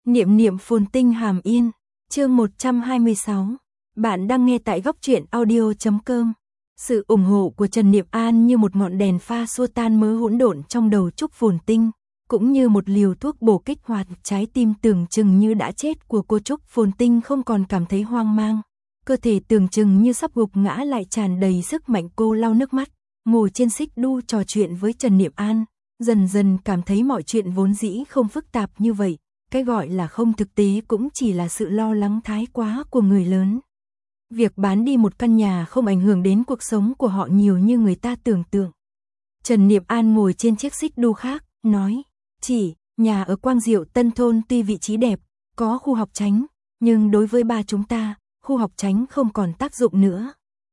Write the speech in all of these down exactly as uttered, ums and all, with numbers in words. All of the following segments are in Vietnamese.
Niệm niệm phồn tinh hàm yên, chương một trăm hai mươi sáu. Bạn đang nghe tại góc truyện audio chấm com. Sự ủng hộ của Trần Niệm An như một ngọn đèn pha xua tan mớ hỗn độn trong đầu Trúc Phồn Tinh, cũng như một liều thuốc bổ kích hoạt trái tim tưởng chừng như đã chết của cô Trúc Phồn Tinh không còn cảm thấy hoang mang. Cơ thể tưởng chừng như sắp gục ngã lại tràn đầy sức mạnh, cô lau nước mắt, ngồi trên xích đu trò chuyện với Trần Niệm An, dần dần cảm thấy mọi chuyện vốn dĩ không phức tạp như vậy. Cái gọi là không thực tế cũng chỉ là sự lo lắng thái quá của người lớn. Việc bán đi một căn nhà không ảnh hưởng đến cuộc sống của họ nhiều như người ta tưởng tượng. Trần Niệm An ngồi trên chiếc xích đu khác, nói, chỉ, nhà ở Quang Diệu Tân Thôn tuy vị trí đẹp, có khu học chánh, nhưng đối với ba chúng ta, khu học chánh không còn tác dụng nữa.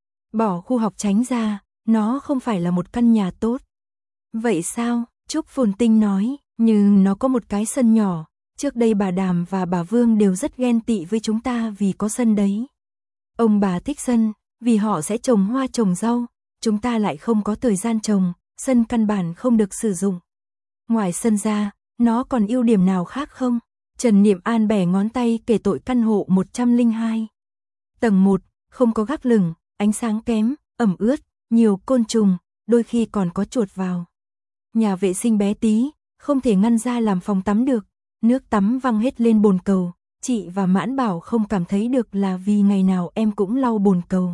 Bỏ khu học chánh ra, nó không phải là một căn nhà tốt. Vậy sao? Trúc Phồn Tinh nói, nhưng nó có một cái sân nhỏ. Trước đây bà Đàm và bà Vương đều rất ghen tị với chúng ta vì có sân đấy. Ông bà thích sân, vì họ sẽ trồng hoa trồng rau, chúng ta lại không có thời gian trồng, sân căn bản không được sử dụng. Ngoài sân ra, nó còn ưu điểm nào khác không? Trần Niệm An bẻ ngón tay kể tội căn hộ một trăm lẻ hai. Tầng một, không có gác lửng, ánh sáng kém, ẩm ướt, nhiều côn trùng, đôi khi còn có chuột vào. Nhà vệ sinh bé tí, không thể ngăn ra làm phòng tắm được. Nước tắm văng hết lên bồn cầu, chị và Mãn Bảo không cảm thấy được là vì ngày nào em cũng lau bồn cầu.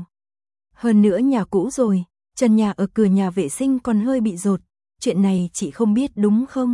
Hơn nữa nhà cũ rồi, trần nhà ở cửa nhà vệ sinh còn hơi bị dột, chuyện này chị không biết đúng không?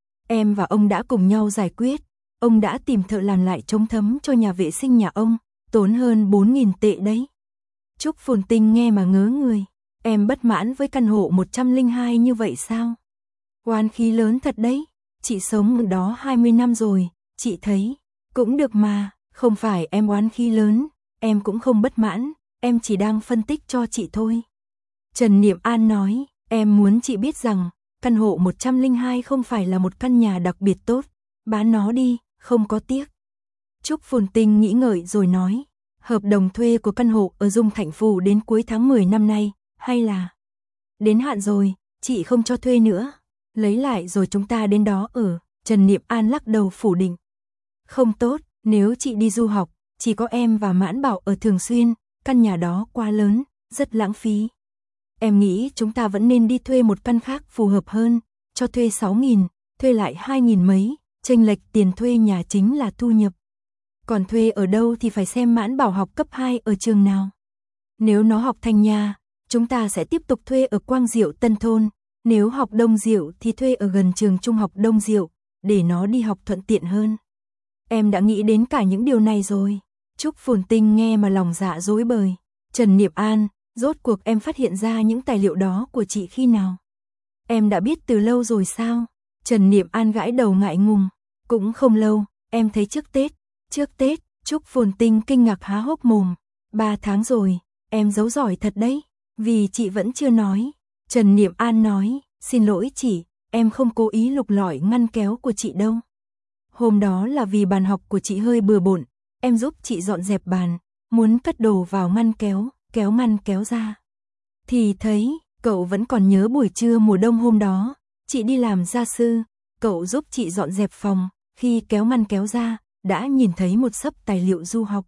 Em và ông đã cùng nhau giải quyết, ông đã tìm thợ làm lại chống thấm cho nhà vệ sinh nhà ông, tốn hơn bốn nghìn tệ đấy. Trúc Phồn Tinh nghe mà ngớ người, em bất mãn với căn hộ một trăm lẻ hai như vậy sao? Oán khí lớn thật đấy. Chị sống ở đó hai mươi năm rồi, chị thấy, cũng được mà, không phải em oán khí lớn, em cũng không bất mãn, em chỉ đang phân tích cho chị thôi. Trần Niệm An nói, em muốn chị biết rằng, căn hộ một trăm lẻ hai không phải là một căn nhà đặc biệt tốt, bán nó đi, không có tiếc. Trúc Phồn Tinh nghĩ ngợi rồi nói, hợp đồng thuê của căn hộ ở Dung Thạnh Phủ đến cuối tháng mười năm nay, hay là đến hạn rồi, chị không cho thuê nữa. Lấy lại rồi chúng ta đến đó ở, Trần Niệm An lắc đầu phủ định. Không tốt, nếu chị đi du học, chỉ có em và Mãn Bảo ở thường xuyên, căn nhà đó quá lớn, rất lãng phí. Em nghĩ chúng ta vẫn nên đi thuê một căn khác phù hợp hơn, cho thuê sáu nghìn, thuê lại hai nghìn mấy, chênh lệch tiền thuê nhà chính là thu nhập. Còn thuê ở đâu thì phải xem Mãn Bảo học cấp hai ở trường nào. Nếu nó học thành nhà, chúng ta sẽ tiếp tục thuê ở Quang Diệu Tân Thôn. Nếu học Đông Diệu thì thuê ở gần trường trung học Đông Diệu, để nó đi học thuận tiện hơn. Em đã nghĩ đến cả những điều này rồi. Trúc Phồn Tinh nghe mà lòng dạ rối bời. Trần Niệm An, rốt cuộc em phát hiện ra những tài liệu đó của chị khi nào? Em đã biết từ lâu rồi sao? Trần Niệm An gãi đầu ngại ngùng. Cũng không lâu, em thấy trước Tết. Trước Tết, Trúc Phồn Tinh kinh ngạc há hốc mồm. Ba tháng rồi, em giấu giỏi thật đấy. Vì chị vẫn chưa nói. Trần Niệm An nói, xin lỗi chị, em không cố ý lục lọi ngăn kéo của chị đâu. Hôm đó là vì bàn học của chị hơi bừa bộn, em giúp chị dọn dẹp bàn, muốn cất đồ vào ngăn kéo, kéo ngăn kéo ra. Thì thấy, cậu vẫn còn nhớ buổi trưa mùa đông hôm đó, chị đi làm gia sư, cậu giúp chị dọn dẹp phòng, khi kéo ngăn kéo ra, đã nhìn thấy một xấp tài liệu du học.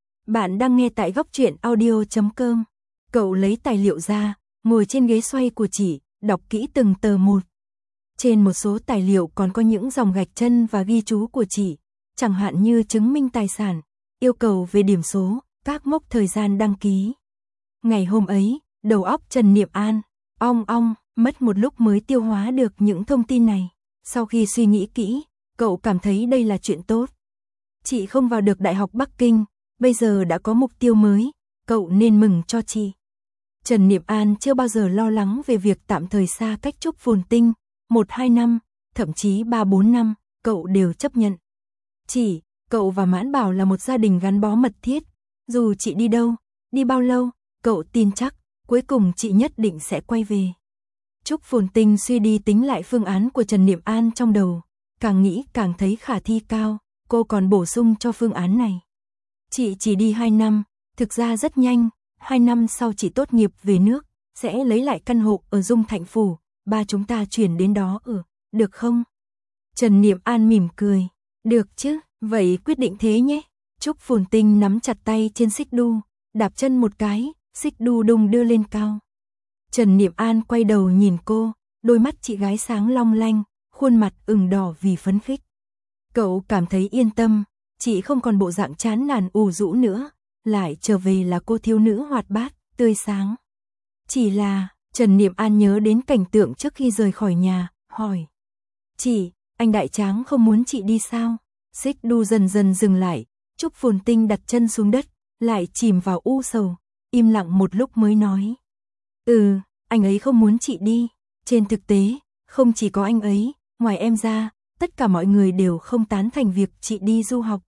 Bạn đang nghe tại góc truyện audio chấm com, cậu lấy tài liệu ra, ngồi trên ghế xoay của chị, đọc kỹ từng tờ một. Trên một số tài liệu còn có những dòng gạch chân và ghi chú của chị, chẳng hạn như chứng minh tài sản, yêu cầu về điểm số, các mốc thời gian đăng ký. Ngày hôm ấy, đầu óc Trần Niệm An, ong ong, mất một lúc mới tiêu hóa được những thông tin này. Sau khi suy nghĩ kỹ, cậu cảm thấy đây là chuyện tốt. Chị không vào được Đại học Bắc Kinh, bây giờ đã có mục tiêu mới, cậu nên mừng cho chị. Trần Niệm An chưa bao giờ lo lắng về việc tạm thời xa cách Trúc Phồn Tinh, một hai năm, thậm chí ba bốn năm, cậu đều chấp nhận. Chỉ, cậu và Mãn Bảo là một gia đình gắn bó mật thiết, dù chị đi đâu, đi bao lâu, cậu tin chắc, cuối cùng chị nhất định sẽ quay về. Trúc Phồn Tinh suy đi tính lại phương án của Trần Niệm An trong đầu, càng nghĩ càng thấy khả thi cao, cô còn bổ sung cho phương án này. Chị chỉ đi hai năm, thực ra rất nhanh. Hai năm sau chị tốt nghiệp về nước, sẽ lấy lại căn hộ ở Dung Thạnh Phủ, ba chúng ta chuyển đến đó ở, được không? Trần Niệm An mỉm cười, được chứ, Vậy quyết định thế nhé. Trúc Phồn Tinh nắm chặt tay trên xích đu, đạp chân một cái, xích đu đung đưa lên cao. Trần Niệm An quay đầu nhìn cô, đôi mắt chị gái sáng long lanh, khuôn mặt ửng đỏ vì phấn khích. Cậu cảm thấy yên tâm, chị không còn bộ dạng chán nản ủ rũ nữa, lại trở về là cô thiếu nữ hoạt bát, tươi sáng. Chỉ là, Trần Niệm An nhớ đến cảnh tượng trước khi rời khỏi nhà, hỏi. Chị, anh đại tráng không muốn chị đi sao? Xích đu dần dần dừng lại, Trúc Phồn Tinh đặt chân xuống đất, lại chìm vào u sầu, im lặng một lúc mới nói. Ừ, anh ấy không muốn chị đi. Trên thực tế, không chỉ có anh ấy, ngoài em ra, tất cả mọi người đều không tán thành việc chị đi du học.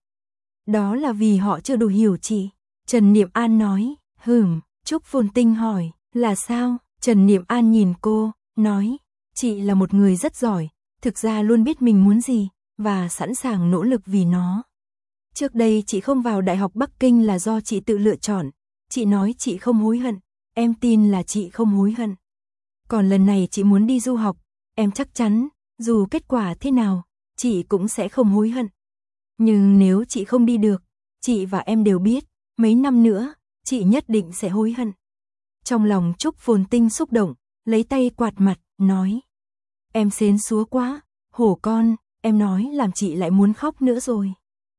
Đó là vì họ chưa đủ hiểu chị. Trần Niệm An nói. Hừm, Trúc Phồn Tinh hỏi, là sao? Trần Niệm An nhìn cô, nói, chị là một người rất giỏi, thực ra luôn biết mình muốn gì, và sẵn sàng nỗ lực vì nó. Trước đây chị không vào Đại học Bắc Kinh là do chị tự lựa chọn, chị nói chị không hối hận, em tin là chị không hối hận. Còn lần này chị muốn đi du học, em chắc chắn, dù kết quả thế nào, chị cũng sẽ không hối hận. Nhưng nếu chị không đi được, chị và em đều biết, mấy năm nữa, chị nhất định sẽ hối hận. Trong lòng Trúc Phồn Tinh xúc động, lấy tay quạt mặt, nói. Em xến xúa quá, hổ con, em nói làm chị lại muốn khóc nữa rồi.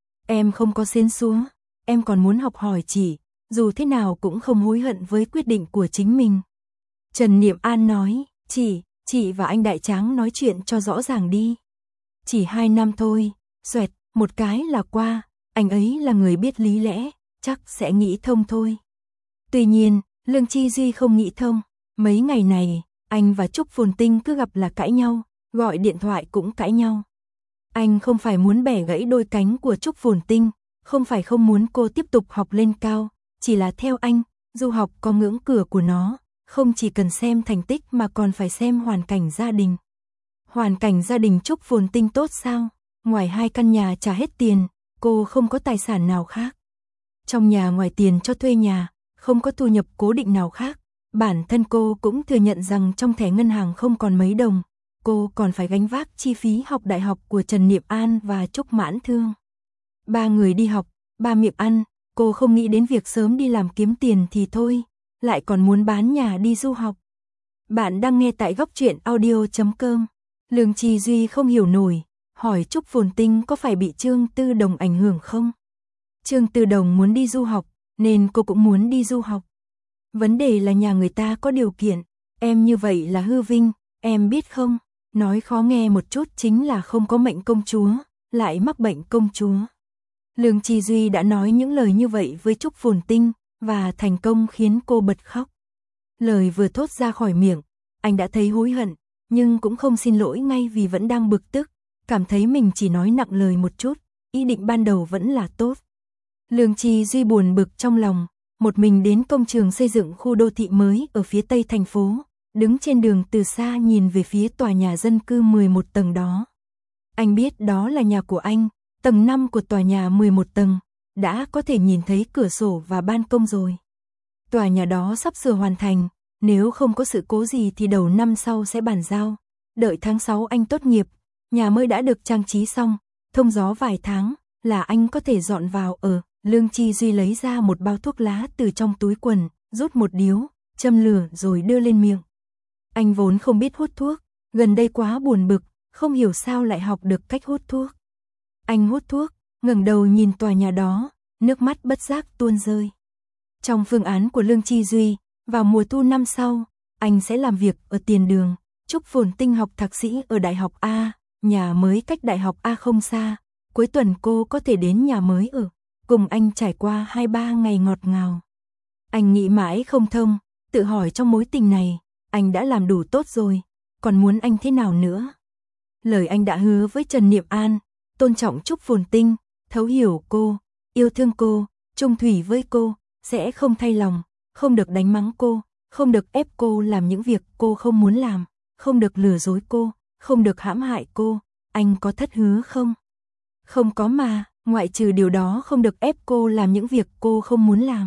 Em không có xến xúa, em còn muốn học hỏi chị, dù thế nào cũng không hối hận với quyết định của chính mình. Trần Niệm An nói, chị, chị và anh đại tráng nói chuyện cho rõ ràng đi. Chỉ hai năm thôi, xoẹt, một cái là qua, anh ấy là người biết lý lẽ, chắc sẽ nghĩ thông thôi. Tuy nhiên, Lương Chi Duy không nghĩ thông, mấy ngày này, anh và Trúc Phồn Tinh cứ gặp là cãi nhau, gọi điện thoại cũng cãi nhau. Anh không phải muốn bẻ gãy đôi cánh của Trúc Phồn Tinh, không phải không muốn cô tiếp tục học lên cao, chỉ là theo anh, du học có ngưỡng cửa của nó, không chỉ cần xem thành tích mà còn phải xem hoàn cảnh gia đình. Hoàn cảnh gia đình Trúc Phồn Tinh tốt sao? Ngoài hai căn nhà trả hết tiền, cô không có tài sản nào khác. Trong nhà ngoài tiền cho thuê nhà, không có thu nhập cố định nào khác. Bản thân cô cũng thừa nhận rằng trong thẻ ngân hàng không còn mấy đồng. Cô còn phải gánh vác chi phí học đại học của Trần Niệm An và Trúc Mãn Thương. Ba người đi học, ba miệng ăn, cô không nghĩ đến việc sớm đi làm kiếm tiền thì thôi, lại còn muốn bán nhà đi du học. Bạn đang nghe tại góc truyện audio chấm com. Lương Chi Duy không hiểu nổi, hỏi Trúc Phồn Tinh có phải bị Trương Tư Đồng ảnh hưởng không? Trương Tư Đồng muốn đi du học, nên cô cũng muốn đi du học. Vấn đề là nhà người ta có điều kiện, em như vậy là hư vinh, em biết không? Nói khó nghe một chút chính là không có mệnh công chúa, lại mắc bệnh công chúa. Lương Chi Duy đã nói những lời như vậy với Trúc Phồn Tinh, và thành công khiến cô bật khóc. Lời vừa thốt ra khỏi miệng, anh đã thấy hối hận, nhưng cũng không xin lỗi ngay vì vẫn đang bực tức, cảm thấy mình chỉ nói nặng lời một chút, ý định ban đầu vẫn là tốt. Lương Chi Duy buồn bực trong lòng, một mình đến công trường xây dựng khu đô thị mới ở phía tây thành phố, đứng trên đường từ xa nhìn về phía tòa nhà dân cư mười một tầng đó. Anh biết đó là nhà của anh, tầng năm của tòa nhà mười một tầng, đã có thể nhìn thấy cửa sổ và ban công rồi. Tòa nhà đó sắp sửa hoàn thành, nếu không có sự cố gì thì đầu năm sau sẽ bàn giao. Đợi tháng sáu anh tốt nghiệp, nhà mới đã được trang trí xong, thông gió vài tháng là anh có thể dọn vào ở. Lương Chi Duy lấy ra một bao thuốc lá từ trong túi quần, rút một điếu, châm lửa rồi đưa lên miệng. Anh vốn không biết hút thuốc, gần đây quá buồn bực, không hiểu sao lại học được cách hút thuốc. Anh hút thuốc, ngẩng đầu nhìn tòa nhà đó, nước mắt bất giác tuôn rơi. Trong phương án của Lương Chi Duy, vào mùa thu năm sau, anh sẽ làm việc ở tiền đường. Trúc Phồn Tinh học thạc sĩ ở Đại học A, nhà mới cách Đại học A không xa. Cuối tuần cô có thể đến nhà mới ở, cùng anh trải qua hai ba ngày ngọt ngào. Anh nghĩ mãi không thông, tự hỏi trong mối tình này, anh đã làm đủ tốt rồi, còn muốn anh thế nào nữa? Lời anh đã hứa với Trần Niệm An, tôn trọng Trúc Phồn Tinh, thấu hiểu cô, yêu thương cô, chung thủy với cô, sẽ không thay lòng, không được đánh mắng cô, không được ép cô làm những việc cô không muốn làm, không được lừa dối cô, không được hãm hại cô. Anh có thất hứa không? Không có mà, ngoại trừ điều đó không được ép cô làm những việc cô không muốn làm.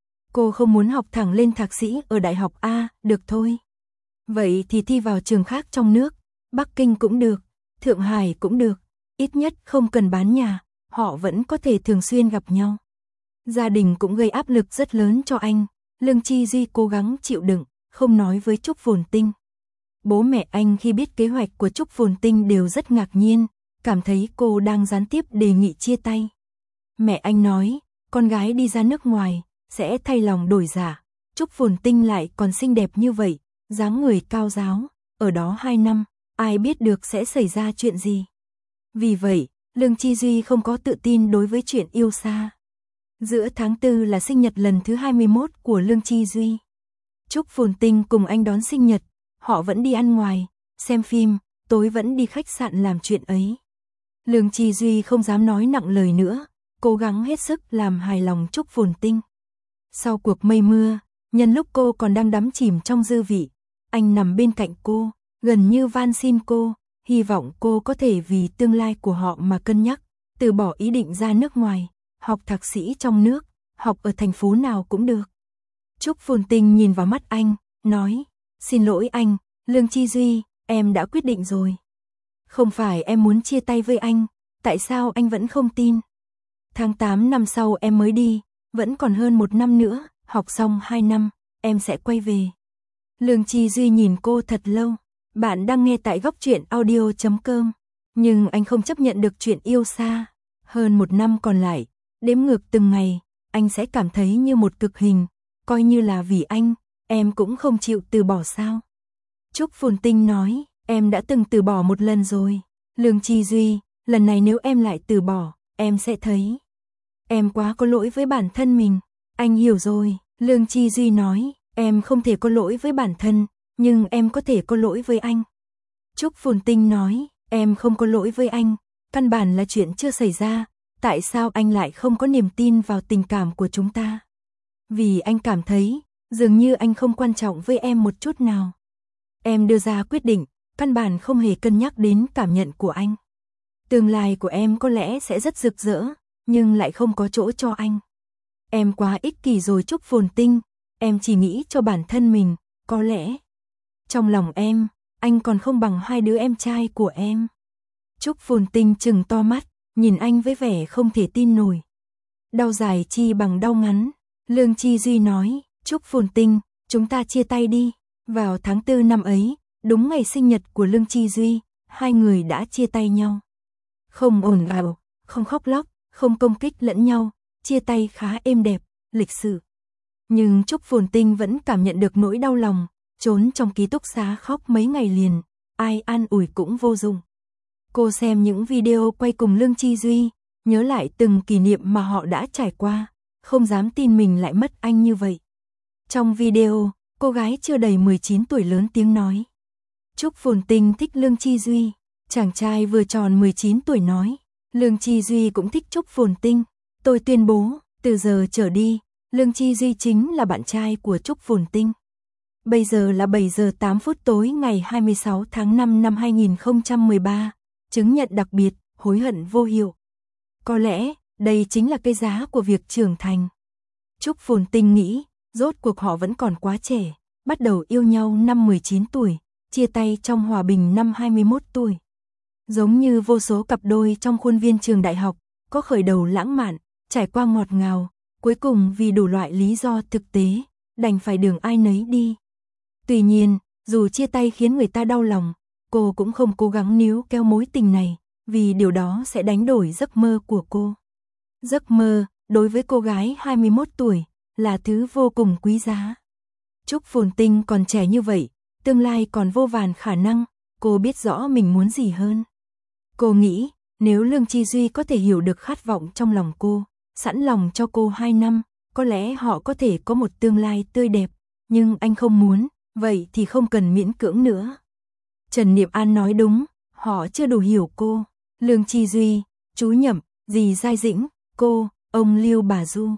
Cô không muốn học thẳng lên thạc sĩ ở Đại học A, được thôi. Vậy thì thi vào trường khác trong nước, Bắc Kinh cũng được, Thượng Hải cũng được, ít nhất không cần bán nhà, họ vẫn có thể thường xuyên gặp nhau. Gia đình cũng gây áp lực rất lớn cho anh, Lương Chi Duy cố gắng chịu đựng, không nói với Trúc Phồn Tinh. Bố mẹ anh khi biết kế hoạch của Trúc Phồn Tinh đều rất ngạc nhiên, cảm thấy cô đang gián tiếp đề nghị chia tay. Mẹ anh nói, con gái đi ra nước ngoài, sẽ thay lòng đổi dạ. Trúc Phồn Tinh lại còn xinh đẹp như vậy, dáng người cao ráo, ở đó hai năm, ai biết được sẽ xảy ra chuyện gì. Vì vậy, Lương Chi Duy không có tự tin đối với chuyện yêu xa. Giữa tháng tư là sinh nhật lần thứ hai mươi mốt của Lương Chi Duy. Trúc Phồn Tinh cùng anh đón sinh nhật, họ vẫn đi ăn ngoài, xem phim, tối vẫn đi khách sạn làm chuyện ấy. Lương Chi Duy không dám nói nặng lời nữa, cố gắng hết sức làm hài lòng Trúc Phồn Tinh. Sau cuộc mây mưa, nhân lúc cô còn đang đắm chìm trong dư vị, anh nằm bên cạnh cô, gần như van xin cô, hy vọng cô có thể vì tương lai của họ mà cân nhắc, từ bỏ ý định ra nước ngoài, học thạc sĩ trong nước, học ở thành phố nào cũng được. Trúc Phồn Tinh nhìn vào mắt anh, nói, xin lỗi anh, Lương Chi Duy, em đã quyết định rồi. Không phải em muốn chia tay với anh, tại sao anh vẫn không tin? Tháng tám năm sau em mới đi, vẫn còn hơn một năm nữa, học xong hai năm, em sẽ quay về. Lương Chi Duy nhìn cô thật lâu, bạn đang nghe tại góc truyện audio chấm com, nhưng anh không chấp nhận được chuyện yêu xa. Hơn một năm còn lại, đếm ngược từng ngày, anh sẽ cảm thấy như một cực hình, coi như là vì anh, em cũng không chịu từ bỏ sao? Trúc Phồn Tinh nói, em đã từng từ bỏ một lần rồi. Lương Chi Duy, lần này nếu em lại từ bỏ, em sẽ thấy em quá có lỗi với bản thân mình. Anh hiểu rồi, Lương Chi Duy nói, em không thể có lỗi với bản thân, nhưng em có thể có lỗi với anh. Trúc Phồn Tinh nói, em không có lỗi với anh, căn bản là chuyện chưa xảy ra, tại sao anh lại không có niềm tin vào tình cảm của chúng ta? Vì anh cảm thấy, dường như anh không quan trọng với em một chút nào. Em đưa ra quyết định, căn bản không hề cân nhắc đến cảm nhận của anh. Tương lai của em có lẽ sẽ rất rực rỡ, nhưng lại không có chỗ cho anh. Em quá ích kỷ rồi Trúc Phồn Tinh, em chỉ nghĩ cho bản thân mình, có lẽ trong lòng em, anh còn không bằng hai đứa em trai của em. Trúc Phồn Tinh trừng to mắt, nhìn anh với vẻ không thể tin nổi. Đau dài chi bằng đau ngắn, Lương Chi Duy nói, Trúc Phồn Tinh, chúng ta chia tay đi. Vào tháng tư năm ấy, đúng ngày sinh nhật của Lương Chi Duy, hai người đã chia tay nhau. Không ồn ào, không khóc lóc, không công kích lẫn nhau, chia tay khá êm đẹp, lịch sự. Nhưng Trúc Phồn Tinh vẫn cảm nhận được nỗi đau lòng, trốn trong ký túc xá khóc mấy ngày liền, ai an ủi cũng vô dụng. Cô xem những video quay cùng Lương Chi Duy, nhớ lại từng kỷ niệm mà họ đã trải qua, không dám tin mình lại mất anh như vậy. Trong video, cô gái chưa đầy mười chín tuổi lớn tiếng nói, Trúc Phồn Tinh thích Lương Chi Duy. Chàng trai vừa tròn mười chín tuổi nói, Lương Chi Duy cũng thích Trúc Phồn Tinh. Tôi tuyên bố, từ giờ trở đi, Lương Chi Duy chính là bạn trai của Trúc Phồn Tinh. Bây giờ là bảy giờ tám phút tối ngày hai mươi sáu tháng năm năm hai nghìn không trăm mười ba, chứng nhận đặc biệt, hối hận vô hiệu. Có lẽ, đây chính là cái giá của việc trưởng thành. Trúc Phồn Tinh nghĩ, rốt cuộc họ vẫn còn quá trẻ, bắt đầu yêu nhau năm mười chín tuổi, chia tay trong hòa bình năm hai mươi mốt tuổi. Giống như vô số cặp đôi trong khuôn viên trường đại học, có khởi đầu lãng mạn, trải qua ngọt ngào, cuối cùng vì đủ loại lý do thực tế, đành phải đường ai nấy đi. Tuy nhiên, dù chia tay khiến người ta đau lòng, cô cũng không cố gắng níu kéo mối tình này, vì điều đó sẽ đánh đổi giấc mơ của cô. Giấc mơ, đối với cô gái hai mươi mốt tuổi, là thứ vô cùng quý giá. Trúc Phồn Tinh còn trẻ như vậy, tương lai còn vô vàn khả năng, cô biết rõ mình muốn gì hơn. Cô nghĩ, nếu Lương Chi Duy có thể hiểu được khát vọng trong lòng cô, sẵn lòng cho cô hai năm, có lẽ họ có thể có một tương lai tươi đẹp, nhưng anh không muốn, vậy thì không cần miễn cưỡng nữa. Trần Niệm An nói đúng, họ chưa đủ hiểu cô. Lương Chi Duy, chú Nhậm, dì Giai Dĩnh, cô, ông Lưu bà Du.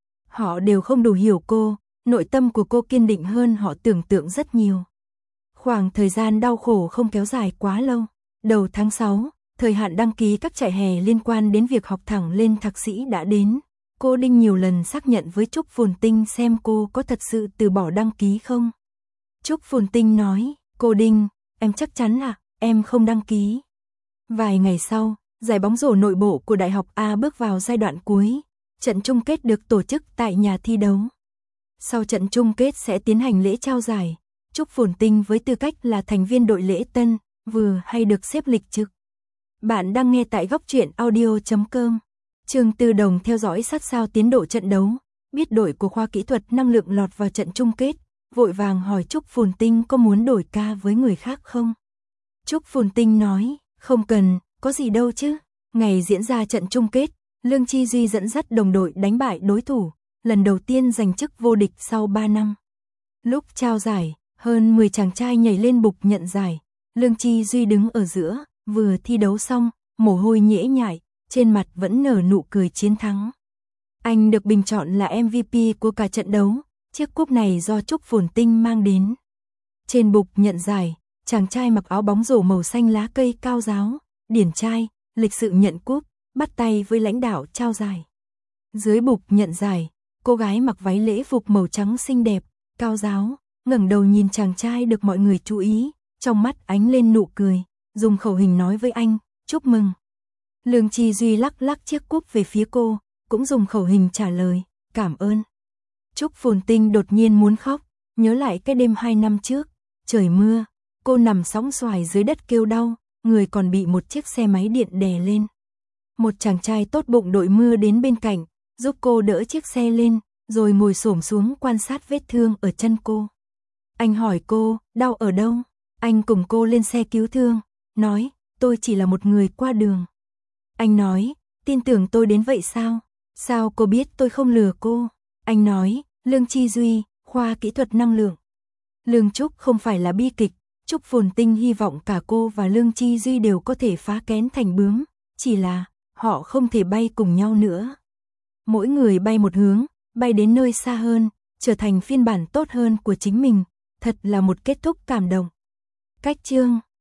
Họ đều không đủ hiểu cô, nội tâm của cô kiên định hơn họ tưởng tượng rất nhiều. Khoảng thời gian đau khổ không kéo dài quá lâu. Đầu tháng sáu, thời hạn đăng ký các trại hè liên quan đến việc học thẳng lên thạc sĩ đã đến. Cô Đinh nhiều lần xác nhận với Trúc Phồn Tinh xem cô có thật sự từ bỏ đăng ký không. Trúc Phồn Tinh nói, cô Đinh, em chắc chắn là em không đăng ký. Vài ngày sau, Giải bóng rổ nội bộ của Đại học A bước vào giai đoạn cuối, trận chung kết được tổ chức tại nhà thi đấu. Sau trận chung kết sẽ tiến hành lễ trao giải, Trúc Phồn Tinh với tư cách là thành viên đội lễ tân, vừa hay được xếp lịch trực. Bạn đang nghe tại góc truyện audio chấm com. Trương Tư Đồng theo dõi sát sao tiến độ trận đấu, biết đội của khoa kỹ thuật năng lượng lọt vào trận chung kết, vội vàng hỏi Trúc Phồn Tinh có muốn đổi ca với người khác không. Trúc Phồn Tinh nói, không cần, có gì đâu chứ. Ngày diễn ra trận chung kết, Lương Chi Duy dẫn dắt đồng đội đánh bại đối thủ, lần đầu tiên giành chức vô địch sau ba năm. Lúc trao giải, hơn mười chàng trai nhảy lên bục nhận giải, Lương Chi Duy đứng ở giữa, vừa thi đấu xong, mồ hôi nhễ nhại, trên mặt vẫn nở nụ cười chiến thắng. Anh được bình chọn là em vê pê của cả trận đấu, chiếc cúp này do Trúc Phồn Tinh mang đến. Trên bục nhận giải, chàng trai mặc áo bóng rổ màu xanh lá cây cao giáo, điển trai, lịch sự nhận cúp, bắt tay với lãnh đạo trao giải. Dưới bục nhận giải, cô gái mặc váy lễ phục màu trắng xinh đẹp, cao giáo, ngẩng đầu nhìn chàng trai được mọi người chú ý, trong mắt ánh lên nụ cười, dùng khẩu hình nói với anh, chúc mừng. Lương Chi Duy lắc lắc chiếc cúp về phía cô, cũng dùng khẩu hình trả lời, cảm ơn. Trúc Phồn Tinh đột nhiên muốn khóc, nhớ lại cái đêm hai năm trước, trời mưa, cô nằm sóng xoài dưới đất kêu đau, người còn bị một chiếc xe máy điện đè lên. Một chàng trai tốt bụng đội mưa đến bên cạnh, giúp cô đỡ chiếc xe lên, rồi ngồi xổm xuống quan sát vết thương ở chân cô. Anh hỏi cô, đau ở đâu? Anh cùng cô lên xe cứu thương, nói, tôi chỉ là một người qua đường. Anh nói, tin tưởng tôi đến vậy sao? Sao cô biết tôi không lừa cô? Anh nói, Lương Chi Duy, khoa kỹ thuật năng lượng. Lương Trúc không phải là bi kịch, Trúc Phồn Tinh hy vọng cả cô và Lương Chi Duy đều có thể phá kén thành bướm, chỉ là họ không thể bay cùng nhau nữa. Mỗi người bay một hướng, bay đến nơi xa hơn, trở thành phiên bản tốt hơn của chính mình, thật là một kết thúc cảm động. Cách chương